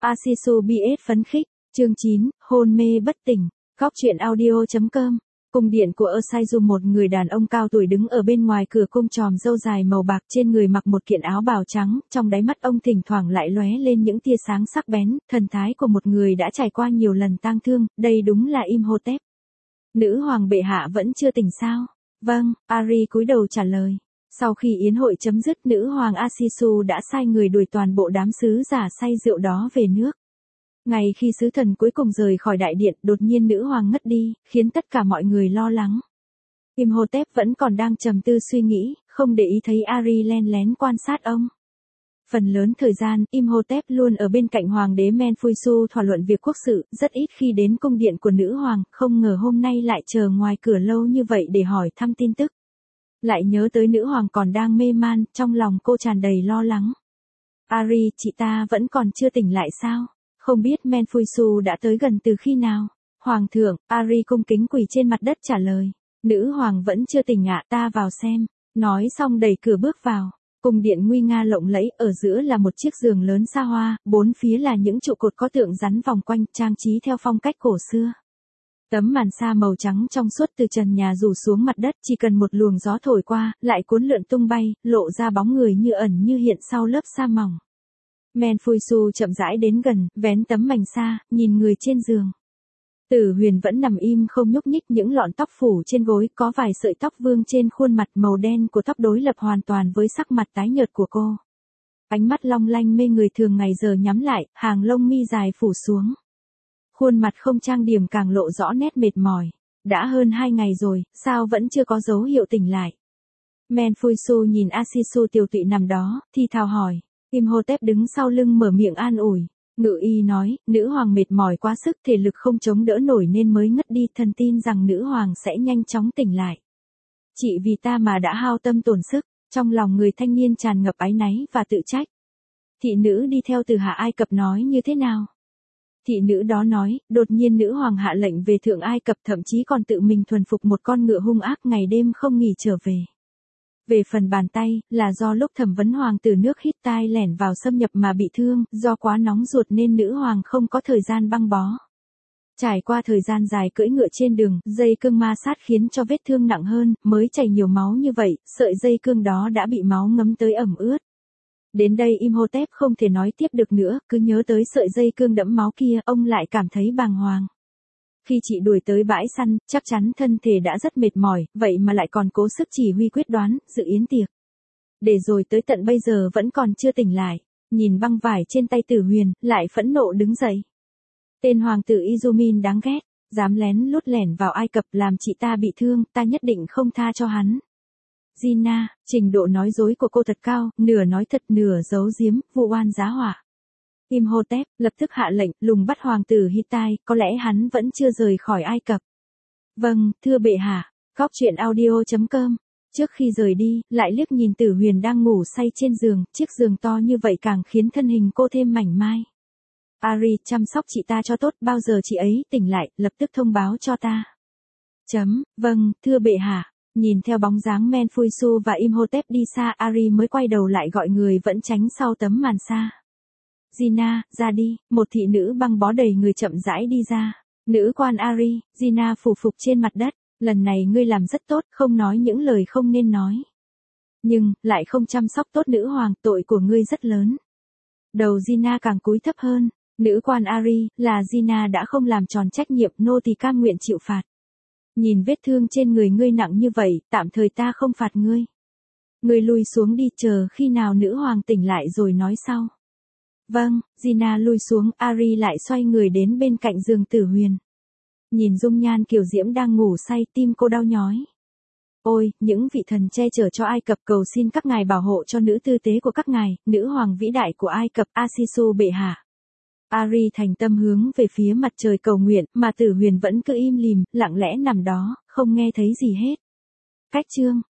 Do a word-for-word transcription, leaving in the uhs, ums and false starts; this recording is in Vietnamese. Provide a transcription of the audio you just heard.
Asisu bê ét phấn khích, chương chín, hôn mê bất tỉnh, góc truyện audio chấm com. Cung điện của Osaizu, một người đàn ông cao tuổi đứng ở bên ngoài cửa cung, tròm râu dài màu bạc, trên người mặc một kiện áo bào trắng, trong đáy mắt ông thỉnh thoảng lại lóe lên những tia sáng sắc bén, thần thái của một người đã trải qua nhiều lần tang thương, đây đúng là Imhotep. Nữ hoàng bệ hạ vẫn chưa tỉnh sao? Vâng, Ari cúi đầu trả lời. Sau khi yến hội chấm dứt, nữ hoàng Asisu đã sai người đuổi toàn bộ đám sứ giả say rượu đó về nước. Ngay khi sứ thần cuối cùng rời khỏi đại điện, đột nhiên nữ hoàng ngất đi, khiến tất cả mọi người lo lắng. Imhotep vẫn còn đang trầm tư suy nghĩ, không để ý thấy Ari len lén quan sát ông. Phần lớn thời gian, Imhotep luôn ở bên cạnh hoàng đế Menfuisu thảo luận việc quốc sự, rất ít khi đến cung điện của nữ hoàng, không ngờ hôm nay lại chờ ngoài cửa lâu như vậy để hỏi thăm tin tức. Lại nhớ tới nữ hoàng còn đang mê man, trong lòng cô tràn đầy lo lắng. Ari, chị ta vẫn còn chưa tỉnh lại sao? Không biết Menfuisu đã tới gần từ khi nào? Hoàng thượng, Ari cung kính quỳ trên mặt đất trả lời. Nữ hoàng vẫn chưa tỉnh ạ, ta vào xem. Nói xong đẩy cửa bước vào. Cung điện nguy nga lộng lẫy, ở giữa là một chiếc giường lớn xa hoa, bốn phía là những trụ cột có tượng rắn vòng quanh, trang trí theo phong cách cổ xưa. Tấm màn sa màu trắng trong suốt từ trần nhà rủ xuống mặt đất, chỉ cần một luồng gió thổi qua, lại cuốn lượn tung bay, lộ ra bóng người như ẩn như hiện sau lớp sa mỏng. Menfuisu chậm rãi đến gần, vén tấm mành sa, nhìn người trên giường. Tử Huyền vẫn nằm im không nhúc nhích, những lọn tóc phủ trên gối, có vài sợi tóc vương trên khuôn mặt, màu đen của tóc đối lập hoàn toàn với sắc mặt tái nhợt của cô. Ánh mắt long lanh mê người thường ngày giờ nhắm lại, hàng lông mi dài phủ xuống. Khuôn mặt không trang điểm càng lộ rõ nét mệt mỏi. Đã hơn hai ngày rồi, sao vẫn chưa có dấu hiệu tỉnh lại? Menfuisu nhìn Asisu tiều tụy nằm đó, thì thào hỏi. Imhotep đứng sau lưng mở miệng an ủi. Ngự y nói, nữ hoàng mệt mỏi quá sức, thể lực không chống đỡ nổi nên mới ngất đi, thần tin rằng nữ hoàng sẽ nhanh chóng tỉnh lại. Chị vì ta mà đã hao tâm tổn sức, trong lòng người thanh niên tràn ngập áy náy và tự trách. Thị nữ đi theo từ Hạ Ai Cập nói như thế nào? Thị nữ đó nói, đột nhiên nữ hoàng hạ lệnh về Thượng Ai Cập, thậm chí còn tự mình thuần phục một con ngựa hung ác, ngày đêm không nghỉ trở về. Về phần bàn tay, là do lúc thẩm vấn hoàng tử nước Hittite lẻn vào xâm nhập mà bị thương, do quá nóng ruột nên nữ hoàng không có thời gian băng bó. Trải qua thời gian dài cưỡi ngựa trên đường, dây cương ma sát khiến cho vết thương nặng hơn, mới chảy nhiều máu như vậy, sợi dây cương đó đã bị máu ngấm tới ẩm ướt. Đến đây Imhotep không thể nói tiếp được nữa, cứ nhớ tới sợi dây cương đẫm máu kia, ông lại cảm thấy bàng hoàng. Khi chị đuổi tới bãi săn, chắc chắn thân thể đã rất mệt mỏi, vậy mà lại còn cố sức chỉ huy quyết đoán, dự yến tiệc. Để rồi tới tận bây giờ vẫn còn chưa tỉnh lại, nhìn băng vải trên tay Tử Huyền, lại phẫn nộ đứng dậy. Tên hoàng tử Izumin đáng ghét, dám lén lút lẻn vào Ai Cập làm chị ta bị thương, ta nhất định không tha cho hắn. Gina, trình độ nói dối của cô thật cao, nửa nói thật nửa giấu giếm, vụ oan giá họa. Imhotep lập tức hạ lệnh lùng bắt hoàng tử Hittite, có lẽ hắn vẫn chưa rời khỏi Ai Cập. Vâng, thưa bệ hạ. Góc truyện audio chấm com. Trước khi rời đi, lại liếc nhìn Tử Huyền đang ngủ say trên giường, chiếc giường to như vậy càng khiến thân hình cô thêm mảnh mai. Ari, chăm sóc chị ta cho tốt, bao giờ chị ấy tỉnh lại, lập tức thông báo cho ta. Chấm, vâng, thưa bệ hạ. Nhìn theo bóng dáng Menfuisu và Imhotep đi xa, Ari mới quay đầu lại gọi người vẫn tránh sau tấm màn sa. Gina, ra đi, một thị nữ băng bó đầy người chậm rãi đi ra. Nữ quan Ari, Gina phủ phục trên mặt đất, lần này ngươi làm rất tốt, không nói những lời không nên nói. Nhưng, lại không chăm sóc tốt nữ hoàng, tội của ngươi rất lớn. Đầu Gina càng cúi thấp hơn, nữ quan Ari, là Gina đã không làm tròn trách nhiệm, nô tỳ cam nguyện chịu phạt. Nhìn vết thương trên người ngươi nặng như vậy, tạm thời ta không phạt ngươi. Ngươi lui xuống đi, chờ khi nào nữ hoàng tỉnh lại rồi nói sau. Vâng, Gina lui xuống, Ari lại xoay người đến bên cạnh giường Tử Huyền. Nhìn dung nhan kiều diễm đang ngủ say, tim cô đau nhói. Ôi, những vị thần che chở cho Ai Cập, cầu xin các ngài bảo hộ cho nữ tư tế của các ngài, nữ hoàng vĩ đại của Ai Cập, Asisu bệ hạ. Ari thành tâm hướng về phía mặt trời cầu nguyện, mà Tử Huyền vẫn cứ im lìm, lặng lẽ nằm đó, không nghe thấy gì hết. Cách chương